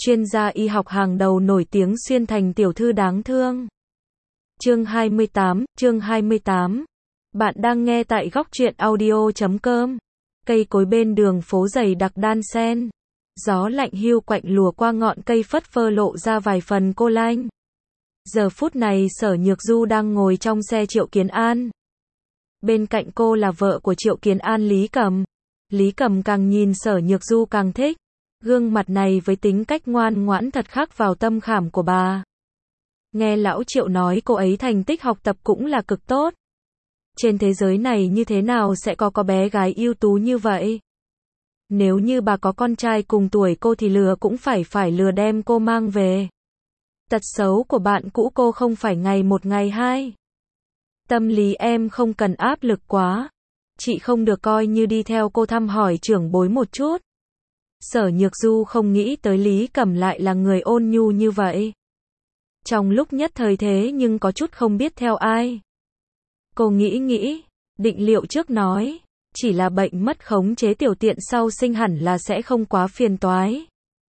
chuyên gia y học hàng đầu nổi tiếng xuyên thành tiểu thư đáng thương. Chương 28. Bạn đang nghe tại góc truyện audio.com. Cây cối bên đường phố dày đặc đan xen. Gió lạnh hiu quạnh lùa qua ngọn cây phất phơ lộ ra vài phần cô lanh. Giờ phút này Sở Nhược Du đang ngồi trong xe Triệu Kiến An. Bên cạnh cô là vợ của Triệu Kiến An, Lý Cầm. Lý Cầm càng nhìn Sở Nhược Du càng thích. Gương mặt này với tính cách ngoan ngoãn thật khắc vào tâm khảm của bà. Nghe lão Triệu nói cô ấy thành tích học tập cũng là cực tốt. Trên thế giới này như thế nào sẽ có bé gái ưu tú như vậy? Nếu như bà có con trai cùng tuổi cô thì lừa cũng phải lừa đem cô mang về. Tật xấu của bạn cũ cô không phải ngày một ngày hai. Tâm lý em không cần áp lực quá. Chị không được coi như đi theo cô thăm hỏi trưởng bối một chút. Sở Nhược Du không nghĩ tới Lý Cầm lại là người ôn nhu như vậy. Trong lúc nhất thời thế nhưng có chút không biết theo ai. Cô nghĩ, định liệu trước nói, chỉ là bệnh mất khống chế tiểu tiện sau sinh hẳn là sẽ không quá phiền toái.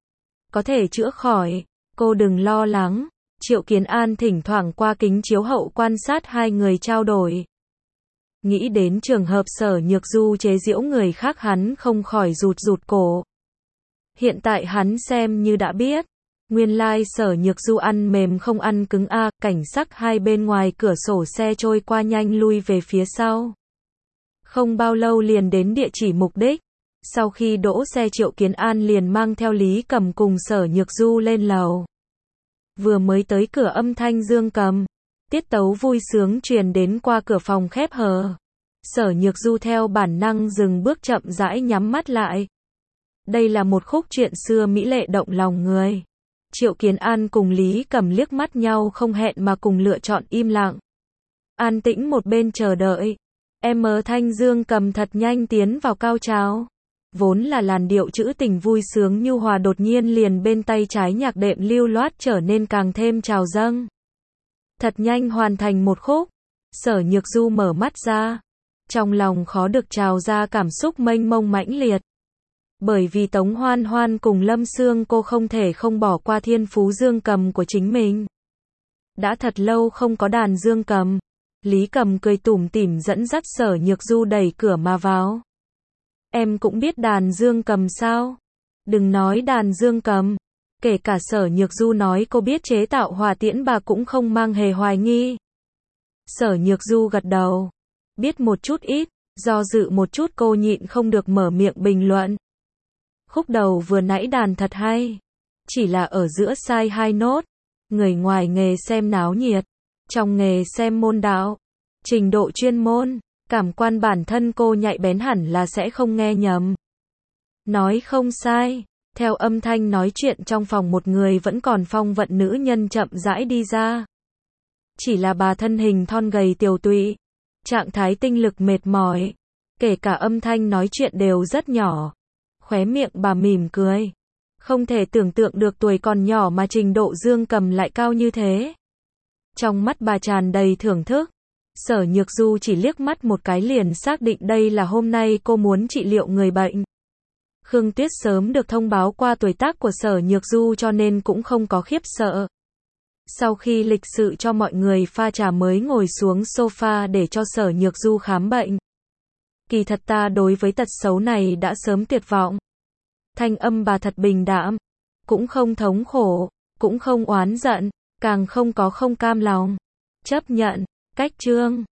Có thể chữa khỏi, cô đừng lo lắng. Triệu Kiến An thỉnh thoảng qua kính chiếu hậu quan sát hai người trao đổi. Nghĩ đến trường hợp Sở Nhược Du chế giễu người khác hắn không khỏi rụt cổ. Hiện tại hắn xem như đã biết. Nguyên lai Sở Nhược Du ăn mềm không ăn cứng a. Cảnh sắc hai bên ngoài cửa sổ xe trôi qua nhanh lui về phía sau. Không bao lâu liền đến địa chỉ mục đích. Sau khi đỗ xe Triệu Kiến An liền mang theo Lý Cầm cùng Sở Nhược Du lên lầu. Vừa mới tới cửa âm thanh dương cầm, tiết tấu vui sướng truyền đến qua cửa phòng khép hờ. Sở Nhược Du theo bản năng dừng bước chậm rãi nhắm mắt lại. Đây là một khúc truyện xưa mỹ lệ động lòng người. Triệu Kiến An cùng Lý Cầm liếc mắt nhau không hẹn mà cùng lựa chọn im lặng. An tĩnh một bên chờ đợi. Thanh dương cầm thật nhanh tiến vào cao trào. Vốn là làn điệu trữ tình vui sướng nhu hòa đột nhiên liền bên tay trái nhạc đệm lưu loát trở nên càng thêm trào dâng. Thật nhanh hoàn thành một khúc. Sở Nhược Du mở mắt ra. Trong lòng khó được trào ra cảm xúc mênh mông mãnh liệt. Bởi vì Tống Hoan Hoan cùng Lâm Sương cô không thể không bỏ qua thiên phú dương cầm của chính mình. Đã thật lâu không có đàn dương cầm. Lý Cầm cười tủm tỉm dẫn dắt Sở Nhược Du đẩy cửa mà vào. Em cũng biết đàn dương cầm sao? Đừng nói đàn dương cầm. Kể cả Sở Nhược Du nói cô biết chế tạo hỏa tiễn bà cũng không mang hề hoài nghi. Sở Nhược Du gật đầu. Biết một chút ít, do dự một chút cô nhịn không được mở miệng bình luận. Khúc đầu vừa nãy đàn thật hay. Chỉ là ở giữa sai hai nốt. Người ngoài nghề xem náo nhiệt. Trong nghề xem môn đạo. Trình độ chuyên môn. Cảm quan bản thân cô nhạy bén hẳn là sẽ không nghe nhầm. Nói không sai. Theo âm thanh nói chuyện trong phòng một người vẫn còn phong vận nữ nhân chậm rãi đi ra. Chỉ là bà thân hình thon gầy tiều tụy. Trạng thái tinh lực mệt mỏi. Kể cả âm thanh nói chuyện đều rất nhỏ. Khóe miệng bà mỉm cười. Không thể tưởng tượng được tuổi còn nhỏ mà trình độ dương cầm lại cao như thế. Trong mắt bà tràn đầy thưởng thức. Sở Nhược Du chỉ liếc mắt một cái liền xác định đây là hôm nay cô muốn trị liệu người bệnh. Khương Tuyết sớm được thông báo qua tuổi tác của Sở Nhược Du cho nên cũng không có khiếp sợ. Sau khi lịch sự cho mọi người pha trà mới ngồi xuống sofa để cho Sở Nhược Du khám bệnh. Kỳ thật ta đối với tật xấu này đã sớm tuyệt vọng. Thanh âm bà thật bình đạm. Cũng không thống khổ, cũng không oán giận, càng không có không cam lòng. Chấp nhận, cách trương.